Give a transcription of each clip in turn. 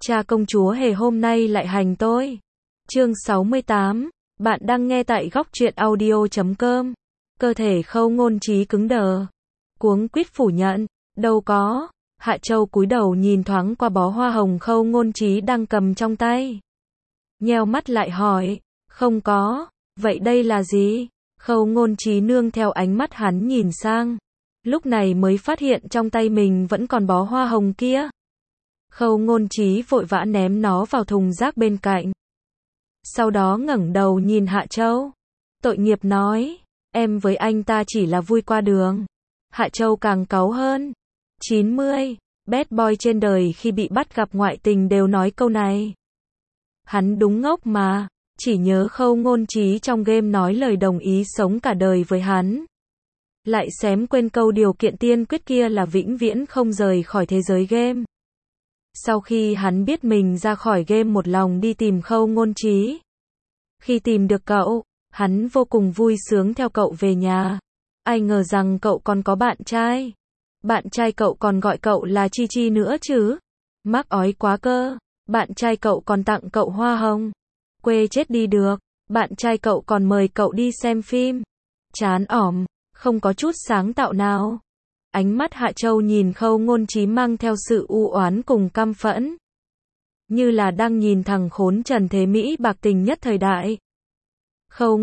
Cha công chúa hề hôm nay lại hành tôi. Chương 68, bạn đang nghe tại góc truyện audio.com. Cơ thể Khâu Ngôn Trí cứng đờ, cuống quýt phủ nhận, đâu có. Hạ Châu cúi đầu nhìn thoáng qua bó hoa hồng Khâu Ngôn Trí đang cầm trong tay. Nheo mắt lại hỏi, không có, vậy đây là gì? Khâu Ngôn Trí nương theo ánh mắt hắn nhìn sang, lúc này mới phát hiện trong tay mình vẫn còn bó hoa hồng kia. Khâu Ngôn Trí vội vã ném nó vào thùng rác bên cạnh. Sau đó ngẩng đầu nhìn Hạ Châu. Tội nghiệp nói, em với anh ta chỉ là vui qua đường. Hạ Châu càng cáu hơn. 90, bad boy trên đời khi bị bắt gặp ngoại tình đều nói câu này. Hắn đúng ngốc mà, chỉ nhớ Khâu Ngôn Trí trong game nói lời đồng ý sống cả đời với hắn. Lại xém quên câu điều kiện tiên quyết kia là vĩnh viễn không rời khỏi thế giới game. Sau khi hắn biết mình ra khỏi game một lòng đi tìm Khâu Ngôn Trí. Khi tìm được cậu, hắn vô cùng vui sướng theo cậu về nhà. Ai ngờ rằng cậu còn có bạn trai. Bạn trai cậu còn gọi cậu là Chi Chi nữa chứ. Mắc ói quá cơ. Bạn trai cậu còn tặng cậu hoa hồng. Quê chết đi được. Bạn trai cậu còn mời cậu đi xem phim. Chán ỏm, không có chút sáng tạo nào. Ánh mắt Hạ Châu nhìn Khâu Ngôn Trí mang theo sự u oán cùng căm phẫn. Như là đang nhìn thằng khốn trần thế Mỹ bạc tình nhất thời đại. Khâu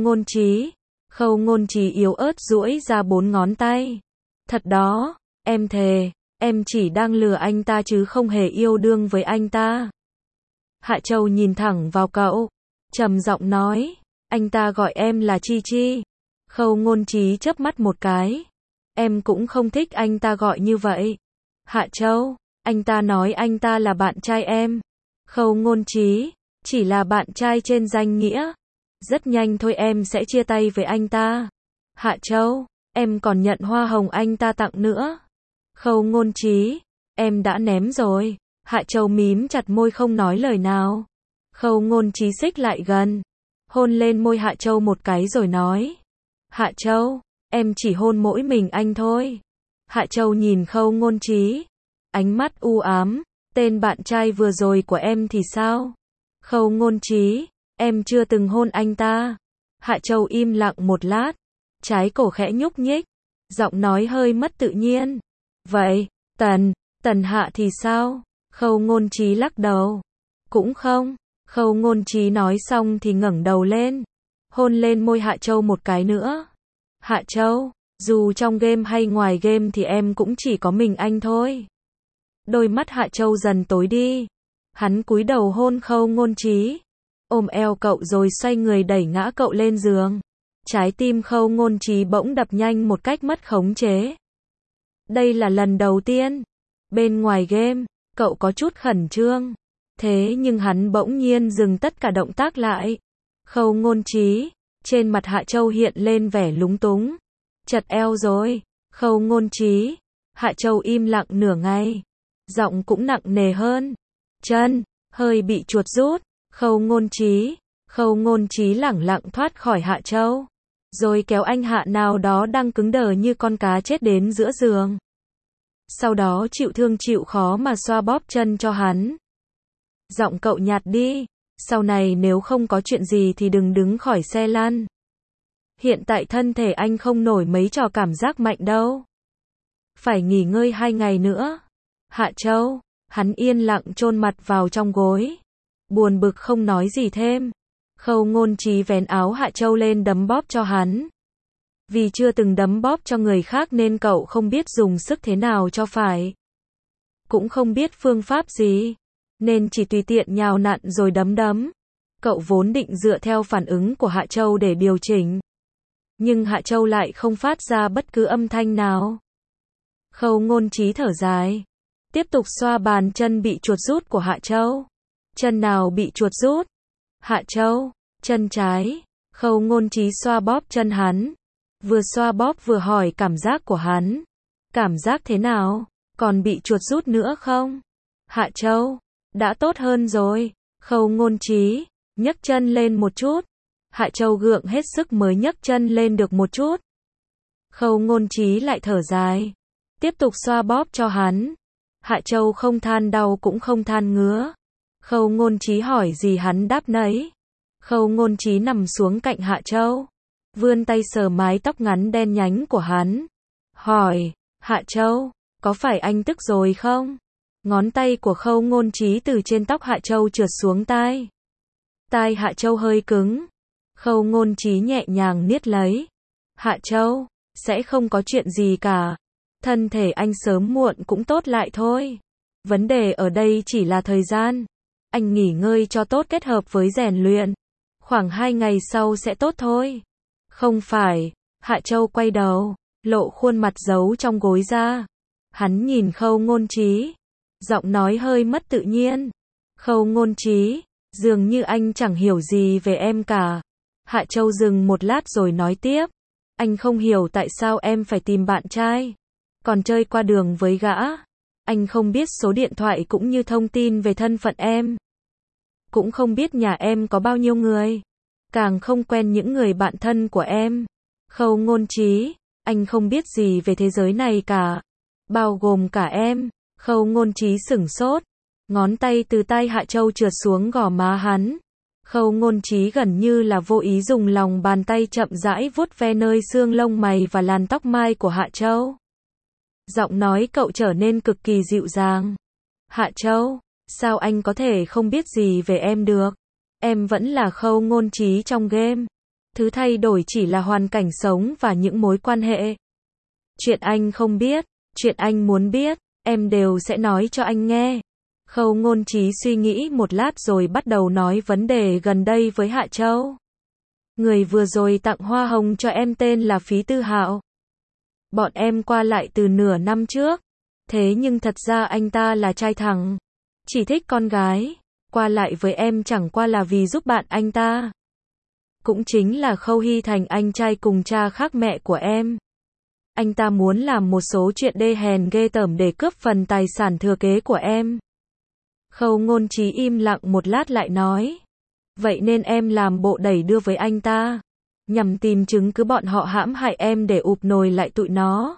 Ngôn Trí yếu ớt duỗi ra 4 ngón tay. Thật đó, em thề, em chỉ đang lừa anh ta chứ không hề yêu đương với anh ta. Hạ Châu nhìn thẳng vào cậu, trầm giọng nói, anh ta gọi em là Chi Chi. Khâu Ngôn Trí chớp mắt một cái. Em cũng không thích anh ta gọi như vậy. Hạ Châu, anh ta nói anh ta là bạn trai em. Khâu Ngôn Trí, chỉ là bạn trai trên danh nghĩa. Rất nhanh thôi em sẽ chia tay với anh ta. Hạ Châu, em còn nhận hoa hồng anh ta tặng nữa. Khâu Ngôn Trí, em đã ném rồi. Hạ Châu mím chặt môi không nói lời nào. Khâu Ngôn Trí xích lại gần, hôn lên môi Hạ Châu một cái rồi nói. Hạ Châu, em chỉ hôn mỗi mình anh thôi. Hạ Châu nhìn Khâu Ngôn Trí, ánh mắt u ám, tên bạn trai vừa rồi của em thì sao? Khâu Ngôn Trí, em chưa từng hôn anh ta. Hạ Châu im lặng một lát, trái cổ khẽ nhúc nhích, giọng nói hơi mất tự nhiên. Vậy, Tần Hạ thì sao? Khâu Ngôn Trí lắc đầu. Cũng không. Khâu Ngôn Trí nói xong thì ngẩng đầu lên, hôn lên môi Hạ Châu một cái nữa. Hạ Châu, dù trong game hay ngoài game thì em cũng chỉ có mình anh thôi. Đôi mắt Hạ Châu dần tối đi. Hắn cúi đầu hôn Khâu Ngôn Trí, ôm eo cậu rồi xoay người đẩy ngã cậu lên giường. Trái tim Khâu Ngôn Trí bỗng đập nhanh một cách mất khống chế. Đây là lần đầu tiên. Bên ngoài game, cậu có chút khẩn trương. Thế nhưng hắn bỗng nhiên dừng tất cả động tác lại. Khâu Ngôn Trí, trên mặt Hạ Châu hiện lên vẻ lúng túng. Chật eo rồi. Khâu Ngôn Trí. Hạ Châu im lặng nửa ngày, giọng cũng nặng nề hơn. Chân hơi bị chuột rút. Khâu Ngôn Trí lẳng lặng thoát khỏi Hạ Châu, rồi kéo anh Hạ nào đó đang cứng đờ như con cá chết đến giữa giường. Sau đó chịu thương chịu khó mà xoa bóp chân cho hắn. Giọng cậu nhạt đi, sau này nếu không có chuyện gì thì đừng đứng khỏi xe lăn. Hiện tại thân thể anh không nổi mấy trò cảm giác mạnh đâu. Phải nghỉ ngơi 2 ngày nữa. Hạ Châu, hắn yên lặng chôn mặt vào trong gối, buồn bực không nói gì thêm. Khâu Ngôn Trí vén áo Hạ Châu lên đấm bóp cho hắn. Vì chưa từng đấm bóp cho người khác nên cậu không biết dùng sức thế nào cho phải. Cũng không biết phương pháp gì, nên chỉ tùy tiện nhào nặn rồi đấm. Cậu vốn định dựa theo phản ứng của Hạ Châu để điều chỉnh, nhưng Hạ Châu lại không phát ra bất cứ âm thanh nào. Khâu Ngôn Trí thở dài, tiếp tục xoa bàn chân bị chuột rút của Hạ Châu. Chân nào bị chuột rút? Hạ Châu, chân trái. Khâu Ngôn Trí xoa bóp chân hắn, vừa xoa bóp vừa hỏi cảm giác của hắn. Cảm giác thế nào? Còn bị chuột rút nữa không? Hạ Châu, đã tốt hơn rồi. Khâu Ngôn Trí nhấc chân lên một chút. Hạ Châu gượng hết sức mới nhấc chân lên được một chút. Khâu Ngôn Trí lại thở dài, tiếp tục xoa bóp cho hắn. Hạ Châu không than đau cũng không than ngứa, Khâu Ngôn Trí hỏi gì hắn đáp nấy. Khâu Ngôn Trí nằm xuống cạnh Hạ Châu, vươn tay sờ mái tóc ngắn đen nhánh của hắn. Hỏi, Hạ Châu, có phải anh tức rồi không? Ngón tay của Khâu Ngôn Trí từ trên tóc Hạ Châu trượt xuống tai. Tai Hạ Châu hơi cứng. Khâu Ngôn Trí nhẹ nhàng niết lấy. Hạ Châu, sẽ không có chuyện gì cả. Thân thể anh sớm muộn cũng tốt lại thôi. Vấn đề ở đây chỉ là thời gian. Anh nghỉ ngơi cho tốt kết hợp với rèn luyện. Khoảng 2 ngày sau sẽ tốt thôi. Không phải. Hạ Châu quay đầu, lộ khuôn mặt giấu trong gối ra. Hắn nhìn Khâu Ngôn Trí. Giọng nói hơi mất tự nhiên. Khâu Ngôn Trí, dường như anh chẳng hiểu gì về em cả. Hạ Châu dừng một lát rồi nói tiếp. Anh không hiểu tại sao em phải tìm bạn trai. Còn chơi qua đường với gã. Anh không biết số điện thoại cũng như thông tin về thân phận em. Cũng không biết nhà em có bao nhiêu người. Càng không quen những người bạn thân của em. Khâu Ngôn Trí, anh không biết gì về thế giới này cả. Bao gồm cả em. Khâu Ngôn Trí sửng sốt. Ngón tay từ tai Hạ Châu trượt xuống gò má hắn. Khâu Ngôn Trí gần như là vô ý dùng lòng bàn tay chậm rãi vuốt ve nơi xương lông mày và làn tóc mai của Hạ Châu. Giọng nói cậu trở nên cực kỳ dịu dàng. Hạ Châu, sao anh có thể không biết gì về em được? Em vẫn là Khâu Ngôn Trí trong game. Thứ thay đổi chỉ là hoàn cảnh sống và những mối quan hệ. Chuyện anh không biết, chuyện anh muốn biết, em đều sẽ nói cho anh nghe. Khâu Ngôn Trí suy nghĩ một lát rồi bắt đầu nói vấn đề gần đây với Hạ Châu. Người vừa rồi tặng hoa hồng cho em tên là Phí Tư Hạo. Bọn em qua lại từ nửa năm trước. Thế nhưng thật ra anh ta là trai thẳng. Chỉ thích con gái. Qua lại với em chẳng qua là vì giúp bạn anh ta. Cũng chính là Khâu Hy Thành anh trai cùng cha khác mẹ của em. Anh ta muốn làm một số chuyện đê hèn ghê tởm để cướp phần tài sản thừa kế của em. Khâu Ngôn Trí im lặng một lát lại nói. Vậy nên em làm bộ đẩy đưa với anh ta. Nhằm tìm chứng cứ bọn họ hãm hại em để ụp nồi lại tụi nó.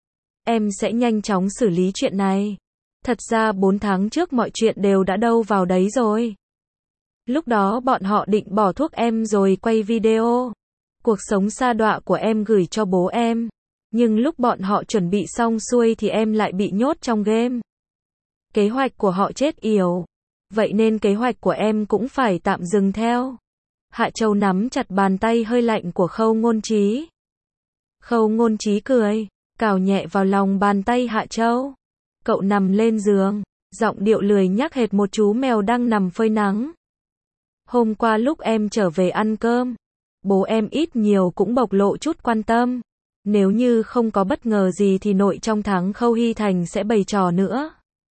Em sẽ nhanh chóng xử lý chuyện này. Thật ra 4 tháng trước mọi chuyện đều đã đâu vào đấy rồi. Lúc đó bọn họ định bỏ thuốc em rồi quay video. Cuộc sống sa đọa của em gửi cho bố em. Nhưng lúc bọn họ chuẩn bị xong xuôi thì em lại bị nhốt trong game. Kế hoạch của họ chết yểu. Vậy nên kế hoạch của em cũng phải tạm dừng theo. Hạ Châu nắm chặt bàn tay hơi lạnh của Khâu Ngôn Trí. Khâu Ngôn Trí cười, cào nhẹ vào lòng bàn tay Hạ Châu. Cậu nằm lên giường, giọng điệu lười nhác hệt một chú mèo đang nằm phơi nắng. Hôm qua lúc em trở về ăn cơm, bố em ít nhiều cũng bộc lộ chút quan tâm. Nếu như không có bất ngờ gì thì nội trong tháng Khâu Hy Thành sẽ bày trò nữa.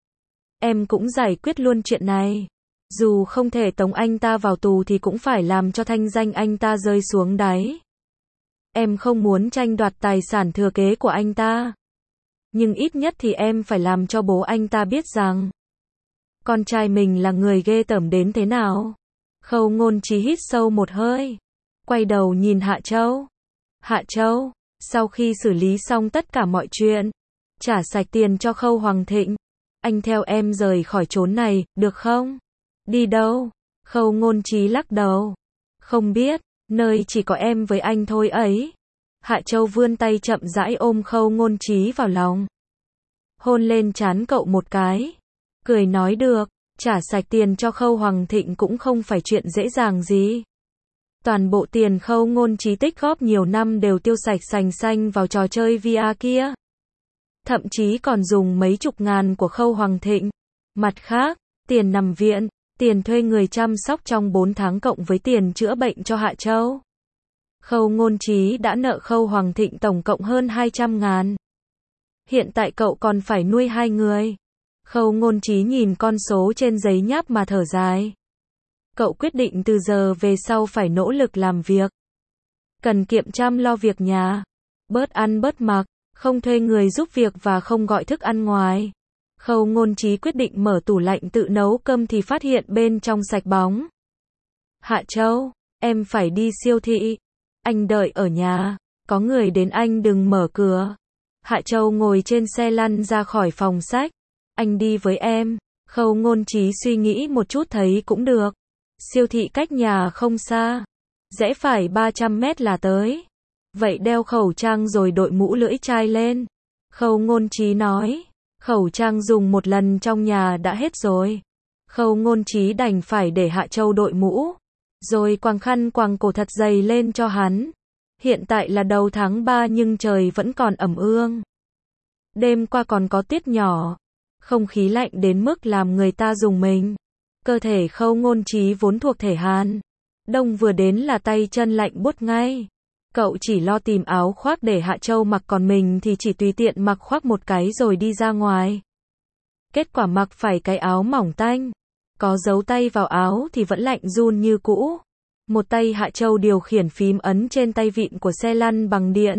Em cũng giải quyết luôn chuyện này. Dù không thể tống anh ta vào tù thì cũng phải làm cho thanh danh anh ta rơi xuống đáy. Em không muốn tranh đoạt tài sản thừa kế của anh ta. Nhưng ít nhất thì em phải làm cho bố anh ta biết rằng con trai mình là người ghê tởm đến thế nào. Khâu Ngôn Trí hít sâu một hơi. Quay đầu nhìn Hạ Châu. Hạ Châu, sau khi xử lý xong tất cả mọi chuyện, trả sạch tiền cho Khâu Hoàng Thịnh, anh theo em rời khỏi chốn này, được không? Đi đâu? Khâu Ngôn Trí lắc đầu. Không biết, nơi chỉ có em với anh thôi ấy. Hạ Châu vươn tay chậm rãi ôm Khâu Ngôn Trí vào lòng. Hôn lên trán cậu một cái. Cười nói được, trả sạch tiền cho Khâu Hoàng Thịnh cũng không phải chuyện dễ dàng gì. Toàn bộ tiền Khâu Ngôn Trí tích góp nhiều năm đều tiêu sạch sành xanh vào trò chơi VR kia. Thậm chí còn dùng mấy chục ngàn của Khâu Hoàng Thịnh. Mặt khác, tiền nằm viện, tiền thuê người chăm sóc trong 4 tháng cộng với tiền chữa bệnh cho Hạ Châu. Khâu Ngôn Trí đã nợ Khâu Hoàng Thịnh tổng cộng hơn 200.000. Hiện tại cậu còn phải nuôi 2 người. Khâu Ngôn Trí nhìn con số trên giấy nháp mà thở dài. Cậu quyết định từ giờ về sau phải nỗ lực làm việc. Cần kiệm chăm lo việc nhà. Bớt ăn bớt mặc, không thuê người giúp việc và không gọi thức ăn ngoài. Khâu Ngôn Trí quyết định mở tủ lạnh tự nấu cơm thì phát hiện bên trong sạch bóng. Hạ Châu, em phải đi siêu thị. Anh đợi ở nhà. Có người đến anh đừng mở cửa. Hạ Châu ngồi trên xe lăn ra khỏi phòng sách. Anh đi với em. Khâu Ngôn Trí suy nghĩ một chút thấy cũng được. Siêu thị cách nhà không xa. Rẽ phải 300 mét là tới. Vậy đeo khẩu trang rồi đội mũ lưỡi chai lên. Khâu Ngôn Trí nói. Khẩu trang dùng một lần trong nhà đã hết rồi. Khâu Ngôn Trí đành phải để Hạ Châu đội mũ. Rồi quàng khăn quàng cổ thật dày lên cho hắn. Hiện tại là đầu tháng 3 nhưng trời vẫn còn ẩm ương. Đêm qua còn có tuyết nhỏ. Không khí lạnh đến mức làm người ta rùng mình. Cơ thể Khâu Ngôn Trí vốn thuộc thể Hàn. Đông vừa đến là tay chân lạnh buốt ngay. Cậu chỉ lo tìm áo khoác để Hạ Châu mặc còn mình thì chỉ tùy tiện mặc khoác một cái rồi đi ra ngoài. Kết quả mặc phải cái áo mỏng tanh. Có giấu tay vào áo thì vẫn lạnh run như cũ. Một tay Hạ Châu điều khiển phím ấn trên tay vịn của xe lăn bằng điện.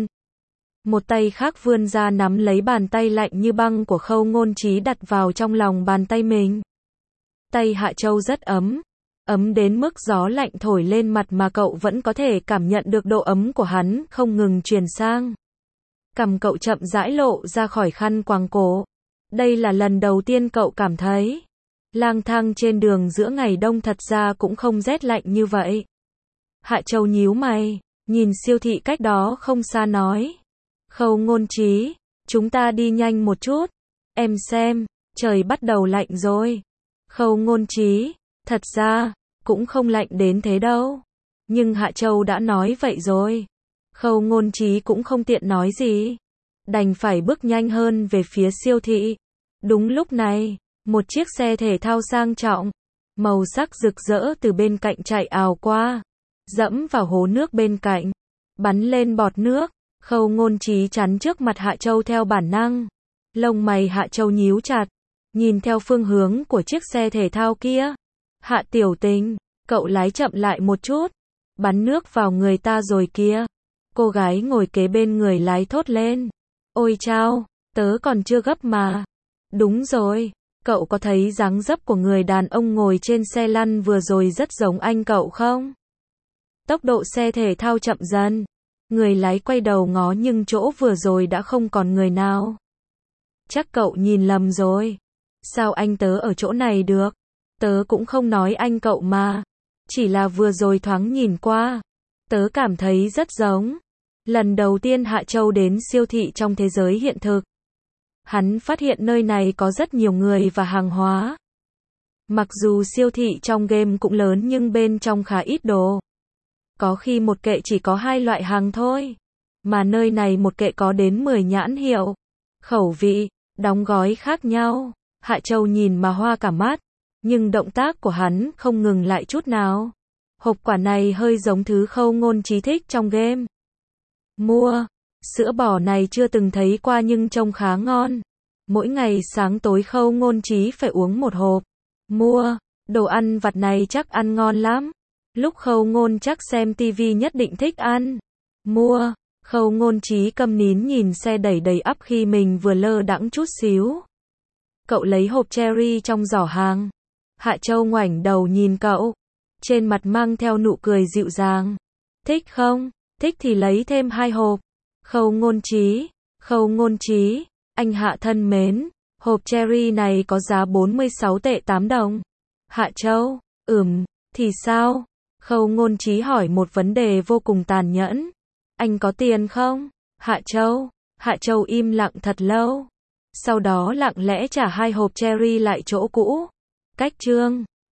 Một tay khác vươn ra nắm lấy bàn tay lạnh như băng của Khâu Ngôn Trí đặt vào trong lòng bàn tay mình. Tay Hạ Châu rất ấm. Ấm đến mức gió lạnh thổi lên mặt mà cậu vẫn có thể cảm nhận được độ ấm của hắn không ngừng truyền sang. Cằm cậu chậm rãi lộ ra khỏi khăn quàng cổ. Đây là lần đầu tiên cậu cảm thấy lang thang trên đường giữa ngày đông thật ra cũng không rét lạnh như vậy. Hạ Châu nhíu mày, nhìn siêu thị cách đó không xa nói. Khâu Ngôn Trí, chúng ta đi nhanh một chút. Em xem, trời bắt đầu lạnh rồi. Khâu Ngôn Trí, thật ra, cũng không lạnh đến thế đâu. Nhưng Hạ Châu đã nói vậy rồi. Khâu Ngôn Trí cũng không tiện nói gì. Đành phải bước nhanh hơn về phía siêu thị. Đúng lúc này, một chiếc xe thể thao sang trọng, màu sắc rực rỡ từ bên cạnh chạy ào qua. Dẫm vào hố nước bên cạnh. Bắn lên bọt nước. Khâu Ngôn Trí chắn trước mặt Hạ Châu theo bản năng. Lông mày Hạ Châu nhíu chặt. Nhìn theo phương hướng của chiếc xe thể thao kia. Hạ tiểu tình, cậu lái chậm lại một chút. Bắn nước vào người ta rồi kia. Cô gái ngồi kế bên người lái thốt lên. Ôi chao, tớ còn chưa gấp mà. Đúng rồi, cậu có thấy dáng dấp của người đàn ông ngồi trên xe lăn vừa rồi rất giống anh cậu không? Tốc độ xe thể thao chậm dần. Người lái quay đầu ngó nhưng chỗ vừa rồi đã không còn người nào. Chắc cậu nhìn lầm rồi. Sao anh tớ ở chỗ này được? Tớ cũng không nói anh cậu mà. Chỉ là vừa rồi thoáng nhìn qua. Tớ cảm thấy rất giống. Lần đầu tiên Hạ Châu đến siêu thị trong thế giới hiện thực. Hắn phát hiện nơi này có rất nhiều người và hàng hóa. Mặc dù siêu thị trong game cũng lớn nhưng bên trong khá ít đồ. Có khi một kệ chỉ có 2 loại hàng thôi. Mà nơi này một kệ có đến 10 nhãn hiệu. Khẩu vị, đóng gói khác nhau. Hạ Châu nhìn mà hoa cả mắt. Nhưng động tác của hắn không ngừng lại chút nào. Hộp quả này hơi giống thứ Khâu Ngôn Trí thích trong game. Mua. Sữa bò này chưa từng thấy qua nhưng trông khá ngon. Mỗi ngày sáng tối Khâu Ngôn Trí phải uống một hộp. Mua. Đồ ăn vặt này chắc ăn ngon lắm. Lúc Khâu Ngôn chắc xem tivi nhất định thích ăn. Mua. Khâu Ngôn Trí câm nín nhìn xe đẩy đầy ắp khi mình vừa lơ đãng chút xíu. Cậu lấy hộp cherry trong giỏ hàng. Hạ Châu ngoảnh đầu nhìn cậu. Trên mặt mang theo nụ cười dịu dàng. Thích không? Thích thì lấy thêm 2 hộp. Khâu Ngôn Trí. Khâu Ngôn Trí. Anh Hạ thân mến. Hộp cherry này có giá 46 tệ 8 đồng. Hạ Châu. Thì sao? Khâu Ngôn Trí hỏi một vấn đề vô cùng tàn nhẫn. Anh có tiền không? Hạ Châu. Hạ Châu im lặng thật lâu. Sau đó lặng lẽ trả 2 hộp cherry lại chỗ cũ. Cách chương